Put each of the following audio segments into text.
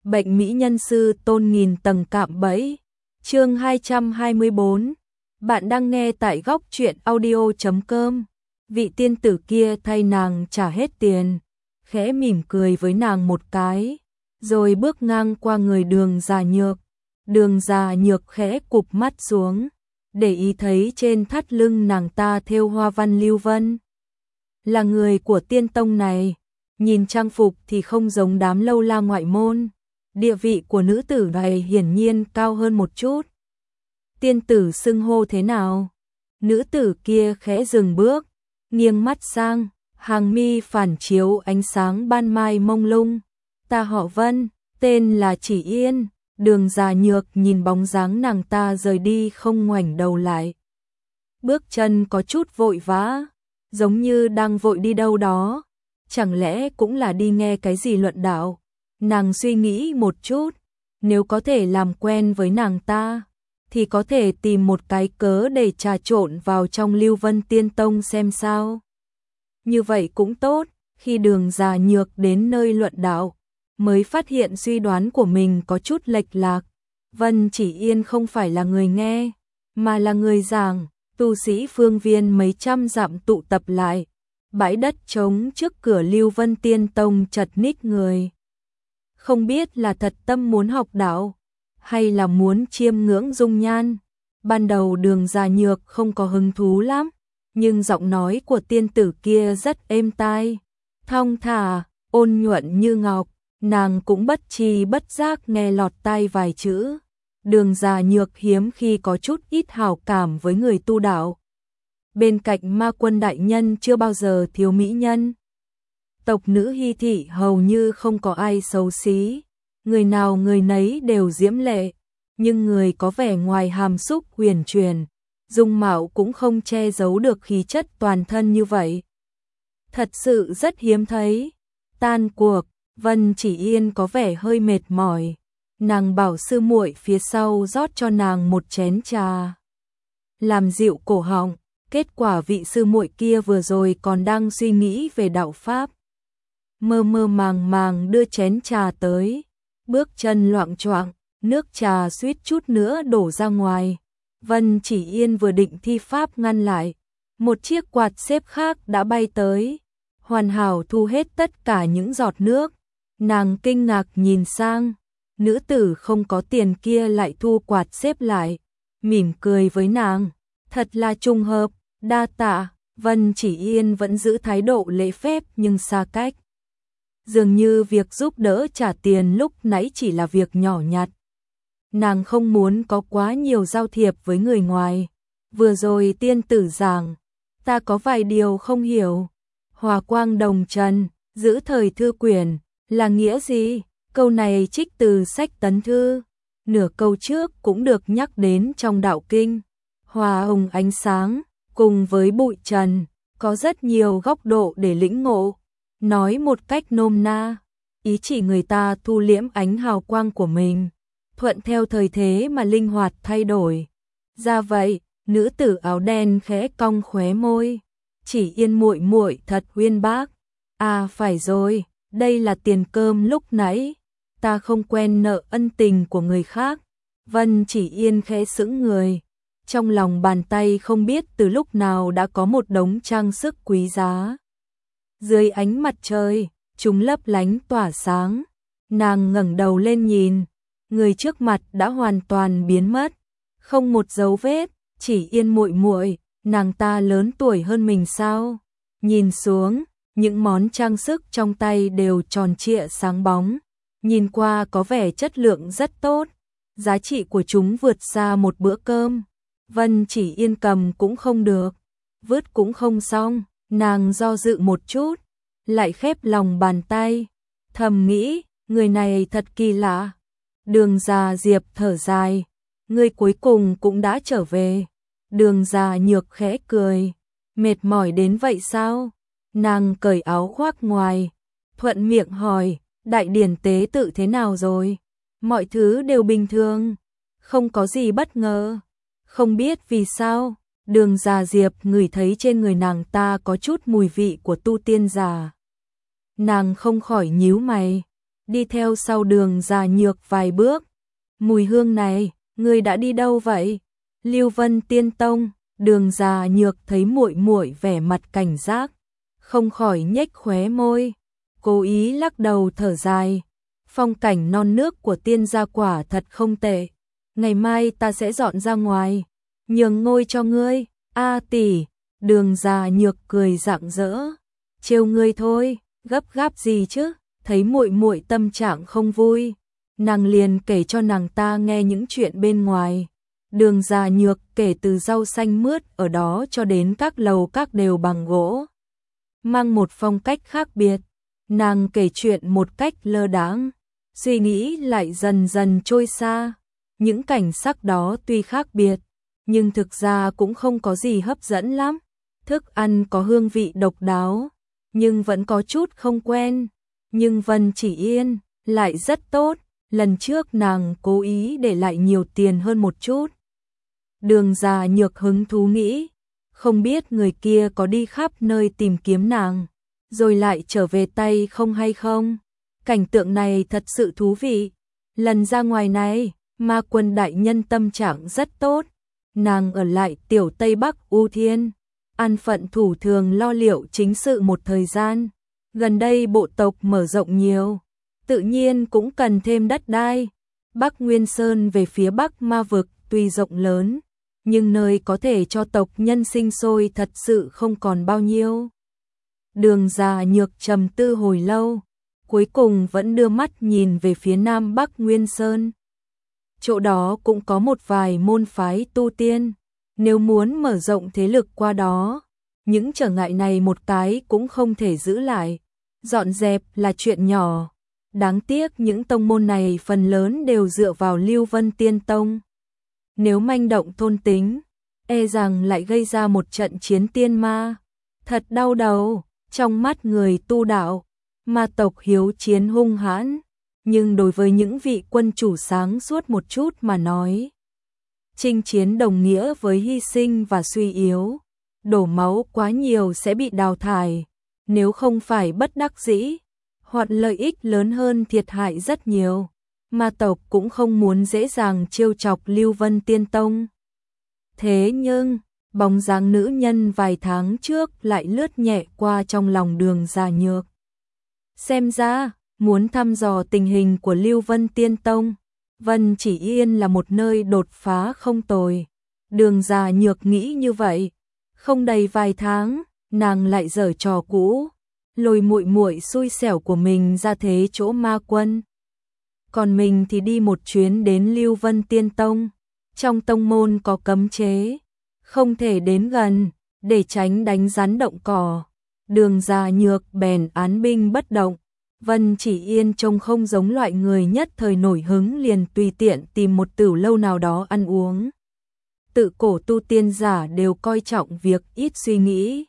Bệnh mỹ nhân sư tôn nghìn tầng cạm bẫy. Chương 224. Bạn đang nghe tại góc truyện audio.com. Vị tiên tử kia thay nàng trả hết tiền, khẽ mỉm cười với nàng một cái, rồi bước ngang qua người Đường Già Nhược. Đường Già Nhược khẽ cụp mắt xuống, để ý thấy trên thắt lưng nàng ta thêu hoa văn lưu vân. Là người của tiên tông này, nhìn trang phục thì không giống đám lâu la ngoại môn. Địa vị của nữ tử này hiển nhiên cao hơn một chút. Tiên tử xưng hô thế nào? Nữ tử kia khẽ dừng bước, nghiêng mắt sang, hàng mi phản chiếu ánh sáng ban mai mông lung. Ta họ Vân, tên là Chỉ Yên. Đường Già Nhược nhìn bóng dáng nàng ta rời đi không ngoảnh đầu lại. Bước chân có chút vội vã, giống như đang vội đi đâu đó. Chẳng lẽ cũng là đi nghe cái gì luận đạo? Nàng suy nghĩ một chút, nếu có thể làm quen với nàng ta, thì có thể tìm một cái cớ để trà trộn vào trong Lưu Vân Tiên Tông xem sao. Như vậy cũng tốt. Khi Đường Già Nhược đến nơi luận đạo, mới phát hiện suy đoán của mình có chút lệch lạc. Vân Chỉ Yên không phải là người nghe, mà là người giảng. Tu sĩ phương viên mấy trăm dặm tụ tập lại, bãi đất trống trước cửa Lưu Vân Tiên Tông chật ních người. Không biết là thật tâm muốn học đạo, hay là muốn chiêm ngưỡng dung nhan. Ban đầu Đường Già Nhược không có hứng thú lắm, nhưng giọng nói của tiên tử kia rất êm tai, thong thả, ôn nhuận như ngọc. Nàng cũng bất tri bất giác nghe lọt tai vài chữ. Đường Già Nhược hiếm khi có chút ít hảo cảm với người tu đạo. Bên cạnh Ma Quân đại nhân chưa bao giờ thiếu mỹ nhân. Tộc nữ Hy thị hầu như không có ai xấu xí, người nào người nấy đều diễm lệ, nhưng người có vẻ ngoài hàm xúc huyền truyền, dung mạo cũng không che giấu được khí chất toàn thân như vậy. Thật sự rất hiếm thấy. Tan cuộc, Vân Chỉ Yên có vẻ hơi mệt mỏi. Nàng bảo sư muội phía sau rót cho nàng một chén trà, làm dịu cổ họng. Kết quả vị sư muội kia vừa rồi còn đang suy nghĩ về đạo pháp, mơ mơ màng màng đưa chén trà tới, bước chân loạng choạng, nước trà suýt chút nữa đổ ra ngoài. Vân Chỉ Yên vừa định thi pháp ngăn lại, một chiếc quạt xếp khác đã bay tới, hoàn hảo thu hết tất cả những giọt nước. Nàng kinh ngạc nhìn sang, nữ tử không có tiền kia lại thu quạt xếp lại, mỉm cười với nàng. Thật là trùng hợp, đa tạ. Vân Chỉ Yên vẫn giữ thái độ lễ phép nhưng xa cách. Dường như việc giúp đỡ trả tiền lúc nãy chỉ là việc nhỏ nhặt. Nàng không muốn có quá nhiều giao thiệp với người ngoài. Vừa rồi tiên tử giảng, ta có vài điều không hiểu. Hòa quang đồng trần, giữ thời thư quyển, là nghĩa gì? Câu này trích từ sách Tấn Thư. Nửa câu trước cũng được nhắc đến trong đạo kinh. Hòa hồng ánh sáng, cùng với bụi trần, có rất nhiều góc độ để lĩnh ngộ. Nói một cách nôm na, ý chỉ người ta thu liễm ánh hào quang của mình, thuận theo thời thế mà linh hoạt thay đổi. Ra vậy, nữ tử áo đen khẽ cong khóe môi. Chỉ Yên muội muội thật uyên bác. À phải rồi, đây là tiền cơm lúc nãy. Ta không quen nợ ân tình của người khác. Vân Chỉ Yên khẽ sững người. Trong lòng bàn tay không biết từ lúc nào đã có một đống trang sức quý giá. Dưới ánh mặt trời, chúng lấp lánh tỏa sáng. Nàng ngẩng đầu lên nhìn, người trước mặt đã hoàn toàn biến mất, không một dấu vết. Chỉ Yên muội muội, nàng ta lớn tuổi hơn mình sao? Nhìn xuống, những món trang sức trong tay đều tròn trịa sáng bóng, nhìn qua có vẻ chất lượng rất tốt, giá trị của chúng vượt xa một bữa cơm. Vân Chỉ Yên cầm cũng không được, vứt cũng không xong, nàng do dự một chút, lại khép lòng bàn tay, thầm nghĩ, người này thật kỳ lạ. Đường Già Diệp thở dài, ngươi cuối cùng cũng đã trở về. Đường Già Nhược khẽ cười, mệt mỏi đến vậy sao? Nàng cởi áo khoác ngoài, thuận miệng hỏi, đại điển tế tự thế nào rồi? Mọi thứ đều bình thường, không có gì bất ngờ. Không biết vì sao, Đường Già Diệp ngửi thấy trên người nàng ta có chút mùi vị của tu tiên giả. Nàng không khỏi nhíu mày, đi theo sau Đường Già Nhược vài bước. Mùi hương này, ngươi đã đi đâu vậy? Lưu Vân Tiên Tông. Đường Già Nhược thấy muội muội vẻ mặt cảnh giác, không khỏi nhếch khóe môi, cố ý lắc đầu thở dài. Phong cảnh non nước của Tiên gia quả thật không tệ, ngày mai ta sẽ dọn ra ngoài, nhường ngôi cho ngươi. A tỷ. Đường Già Nhược cười rạng rỡ, trêu ngươi thôi, gấp gáp gì chứ? Thấy muội muội tâm trạng không vui, nàng liền kể cho nàng ta nghe những chuyện bên ngoài. Đường Già Nhược kể từ rau xanh mướt ở đó cho đến các lầu các đều bằng gỗ, mang một phong cách khác biệt. Nàng kể chuyện một cách lơ đãng, suy nghĩ lại dần dần trôi xa. Những cảnh sắc đó tuy khác biệt, nhưng thực ra cũng không có gì hấp dẫn lắm. Thức ăn có hương vị độc đáo, nhưng vẫn có chút không quen. Nhưng Vân Chỉ Yên lại rất tốt, lần trước nàng cố ý để lại nhiều tiền hơn một chút. Đường Già Nhược hứng thú nghĩ, không biết người kia có đi khắp nơi tìm kiếm nàng, rồi lại trở về tay không hay không. Cảnh tượng này thật sự thú vị. Lần ra ngoài này, Ma Quân đại nhân tâm trạng rất tốt. Nàng ở lại tiểu Tây Bắc U Thiên, an phận thủ thường lo liệu chính sự một thời gian. Gần đây bộ tộc mở rộng nhiều, tự nhiên cũng cần thêm đất đai. Bắc Nguyên Sơn về phía Bắc Ma vực tuy rộng lớn, nhưng nơi có thể cho tộc nhân sinh sôi thật sự không còn bao nhiêu. Đường Già Nhược trầm tư hồi lâu, cuối cùng vẫn đưa mắt nhìn về phía Nam Bắc Nguyên Sơn. Chỗ đó cũng có một vài môn phái tu tiên, nếu muốn mở rộng thế lực qua đó, những trở ngại này một cái cũng không thể giữ lại. Dọn dẹp là chuyện nhỏ, đáng tiếc những tông môn này phần lớn đều dựa vào Lưu Vân Tiên Tông. Nếu manh động thôn tính, e rằng lại gây ra một trận chiến tiên ma. Thật đau đầu. Trong mắt người tu đạo, ma tộc hiếu chiến hung hãn, nhưng đối với những vị quân chủ sáng suốt một chút mà nói, chinh chiến đồng nghĩa với hy sinh và suy yếu, đổ máu quá nhiều sẽ bị đào thải, nếu không phải bất đắc dĩ, hoặc lợi ích lớn hơn thiệt hại rất nhiều. Ma tộc cũng không muốn dễ dàng trêu chọc Lưu Vân Tiên Tông. Thế nhưng, bóng dáng nữ nhân vài tháng trước lại lướt nhẹ qua trong lòng Đường Già Nhược. Xem ra, muốn thăm dò tình hình của Lưu Vân Tiên Tông, Vân Chỉ Yên là một nơi đột phá không tồi. Đường Già Nhược nghĩ như vậy, không đầy vài tháng, nàng lại giở trò cũ, lôi muội muội xui xẻo của mình ra thế chỗ Ma Quân. Còn mình thì đi một chuyến đến Lưu Vân Tiên Tông, trong tông môn có cấm chế, không thể đến gần, để tránh đánh rắn động cỏ. Đường Già Nhược bèn án binh bất động. Vân Chỉ Yên trông không giống loại người nhất thời nổi hứng liền tùy tiện tìm một tửu lâu nào đó ăn uống. Tự cổ tu tiên giả đều coi trọng việc ít suy nghĩ,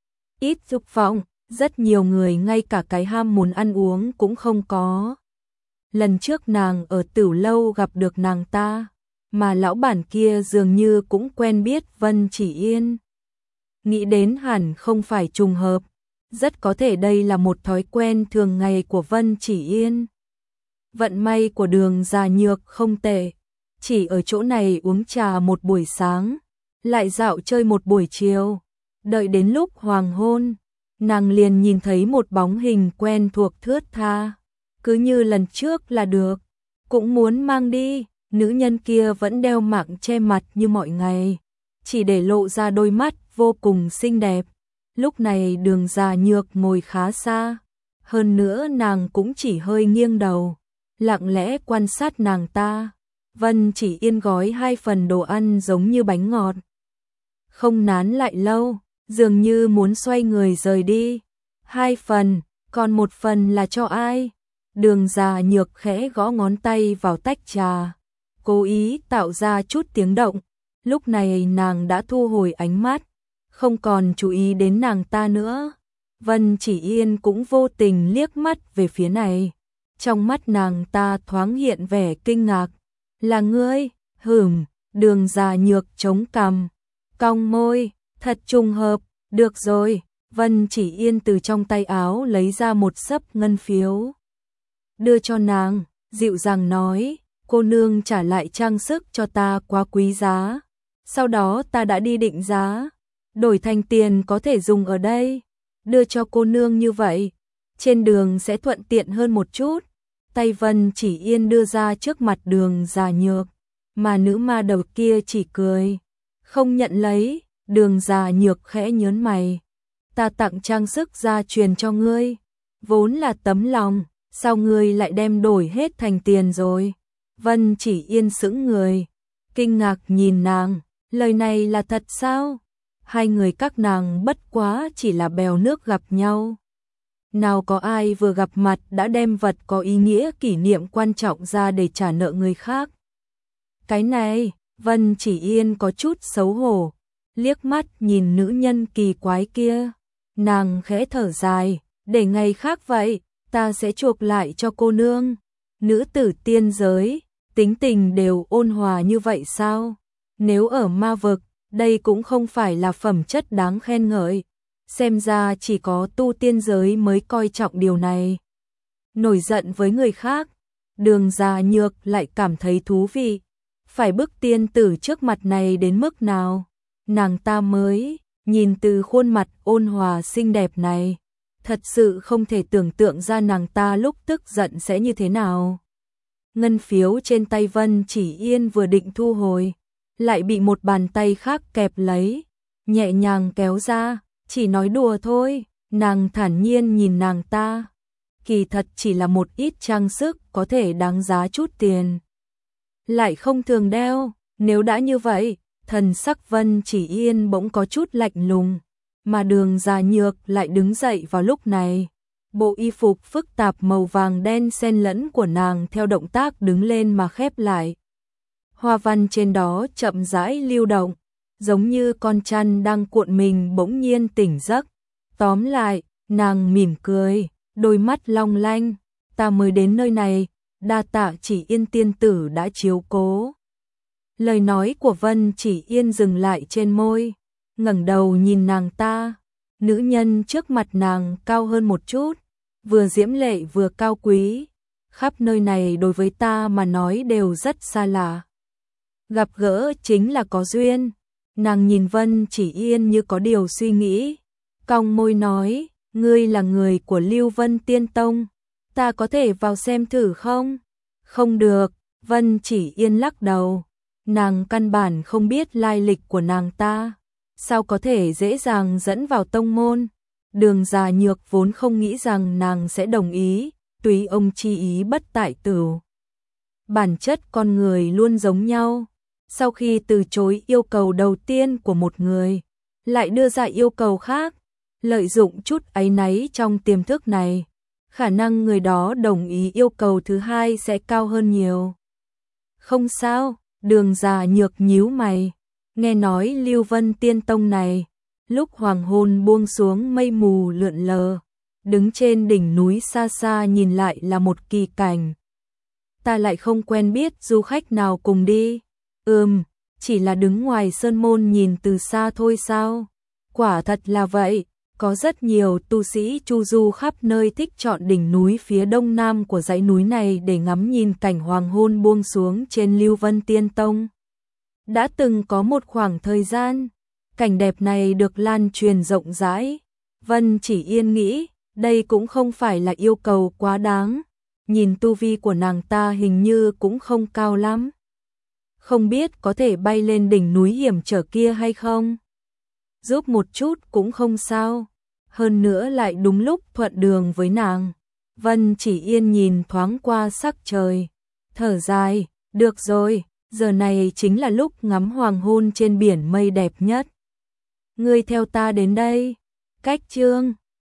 ít dục vọng, rất nhiều người ngay cả cái ham muốn ăn uống cũng không có. Lần trước nàng ở tửu lâu gặp được nàng ta, mà lão bản kia dường như cũng quen biết Vân Chỉ Yên. Nghĩ đến hẳn không phải trùng hợp, rất có thể đây là một thói quen thường ngày của Vân Chỉ Yên. Vận may của Đường Già Nhược không tệ, chỉ ở chỗ này uống trà một buổi sáng, lại dạo chơi một buổi chiều. Đợi đến lúc hoàng hôn, nàng liền nhìn thấy một bóng hình quen thuộc thướt tha, cứ như lần trước là được, cũng muốn mang đi. Nữ nhân kia vẫn đeo mạng che mặt như mọi ngày, chỉ để lộ ra đôi mắt vô cùng xinh đẹp. Lúc này Đường Già Nhược ngồi khá xa, hơn nữa nàng cũng chỉ hơi nghiêng đầu, lặng lẽ quan sát nàng ta. Vân Chỉ Yên gói 2 phần đồ ăn giống như bánh ngọt, không nán lại lâu, dường như muốn xoay người rời đi. 2 phần, còn 1 phần là cho ai? Đường Già Nhược khẽ gõ ngón tay vào tách trà, cố ý tạo ra chút tiếng động. Lúc này nàng đã thu hồi ánh mắt, không còn chú ý đến nàng ta nữa. Vân Chỉ Yên cũng vô tình liếc mắt về phía này, trong mắt nàng ta thoáng hiện vẻ kinh ngạc. Là ngươi? Đường Già Nhược chống cằm, cong môi, thật trùng hợp. Được rồi. Vân Chỉ Yên từ trong tay áo lấy ra một xấp ngân phiếu, đưa cho nàng, dịu dàng nói, cô nương trả lại trang sức cho ta quá quý giá. Sau đó ta đã đi định giá, đổi thành tiền có thể dùng ở đây, đưa cho cô nương như vậy, trên đường sẽ thuận tiện hơn một chút. Tay Vân Chỉ Yên đưa ra trước mặt Đường Già Nhược, mà nữ ma đầu kia chỉ cười, không nhận lấy. Đường Già Nhược khẽ nhớn mày, ta tặng trang sức gia truyền cho ngươi, vốn là tấm lòng, sao ngươi lại đem đổi hết thành tiền rồi? Vân Chỉ Yên sững người, kinh ngạc nhìn nàng, lời này là thật sao? Hai người các nàng bất quá chỉ là bèo nước gặp nhau. Nào có ai vừa gặp mặt đã đem vật có ý nghĩa kỷ niệm quan trọng ra để trả nợ người khác. Cái này, Vân Chỉ Yên có chút xấu hổ, liếc mắt nhìn nữ nhân kỳ quái kia. Nàng khẽ thở dài, để ngày khác vậy, ta sẽ chuộc lại cho cô nương. Nữ tử tiên giới, tính tình đều ôn hòa như vậy sao? Nếu ở ma vực, đây cũng không phải là phẩm chất đáng khen ngợi. Xem ra chỉ có tu tiên giới mới coi trọng điều này. Nổi giận với người khác, Đường Già Nhược lại cảm thấy thú vị. Phải bức tiên tử trước mặt này đến mức nào? Nàng ta mới nhìn từ khuôn mặt ôn hòa xinh đẹp này, thật sự không thể tưởng tượng ra nàng ta lúc tức giận sẽ như thế nào. Ngân phiếu trên tay Vân Chỉ Yên vừa định thu hồi, lại bị một bàn tay khác kẹp lấy, nhẹ nhàng kéo ra, chỉ nói đùa thôi. Nàng thản nhiên nhìn nàng ta, kỳ thật chỉ là một ít trang sức có thể đáng giá chút tiền, lại không thường đeo. Nếu đã như vậy, thần sắc Vân Chỉ Yên bỗng có chút lạnh lùng, mà Đường Già Nhược lại đứng dậy vào lúc này. Bộ y phục phức tạp màu vàng đen xen lẫn của nàng theo động tác đứng lên mà khép lại. Hoa văn trên đó chậm rãi lưu động, giống như con chăn đang cuộn mình bỗng nhiên tỉnh giấc. Tóm lại, nàng mỉm cười, đôi mắt long lanh, ta mới đến nơi này, đa tạ Chỉ Yên tiên tử đã chiếu cố. Lời nói của Vân Chỉ Yên dừng lại trên môi, ngẩng đầu nhìn nàng ta. Nữ nhân trước mặt nàng cao hơn một chút, vừa diễm lệ vừa cao quý, khắp nơi này đối với ta mà nói đều rất xa lạ. Gặp gỡ chính là có duyên. Nàng nhìn Vân Chỉ Yên như có điều suy nghĩ, cong môi nói, ngươi là người của Lưu Vân Tiên Tông, ta có thể vào xem thử không? Không được, Vân Chỉ Yên lắc đầu, nàng căn bản không biết lai lịch của nàng ta, sao có thể dễ dàng dẫn vào tông môn. Đường Già Nhược vốn không nghĩ rằng nàng sẽ đồng ý, tùy ông chi ý bất tại tửu. Bản chất con người luôn giống nhau, sau khi từ chối yêu cầu đầu tiên của một người, lại đưa ra yêu cầu khác, lợi dụng chút áy náy trong tiềm thức này, khả năng người đó đồng ý yêu cầu thứ hai sẽ cao hơn nhiều. Không sao, Đường Già Nhược nhíu mày, nghe nói Lưu Vân Tiên Tông này, lúc hoàng hôn buông xuống mây mù lượn lờ, đứng trên đỉnh núi xa xa nhìn lại là một kỳ cảnh. Ta lại không quen biết du khách nào cùng đi. Chỉ là đứng ngoài sơn môn nhìn từ xa thôi sao? Quả thật là vậy, có rất nhiều tu sĩ chu du khắp nơi thích chọn đỉnh núi phía đông nam của dãy núi này để ngắm nhìn cảnh hoàng hôn buông xuống trên Lưu Vân Tiên Tông. Đã từng có một khoảng thời gian, cảnh đẹp này được lan truyền rộng rãi. Vân Chỉ Yên nghĩ, đây cũng không phải là yêu cầu quá đáng. Nhìn tu vi của nàng ta hình như cũng không cao lắm. Không biết có thể bay lên đỉnh núi hiểm trở kia hay không? Giúp một chút cũng không sao. Hơn nữa lại đúng lúc thuận đường với nàng. Vân Chỉ Yên nhìn thoáng qua sắc trời, thở dài, được rồi, giờ này chính là lúc ngắm hoàng hôn trên biển mây đẹp nhất. Ngươi theo ta đến đây. Cách chương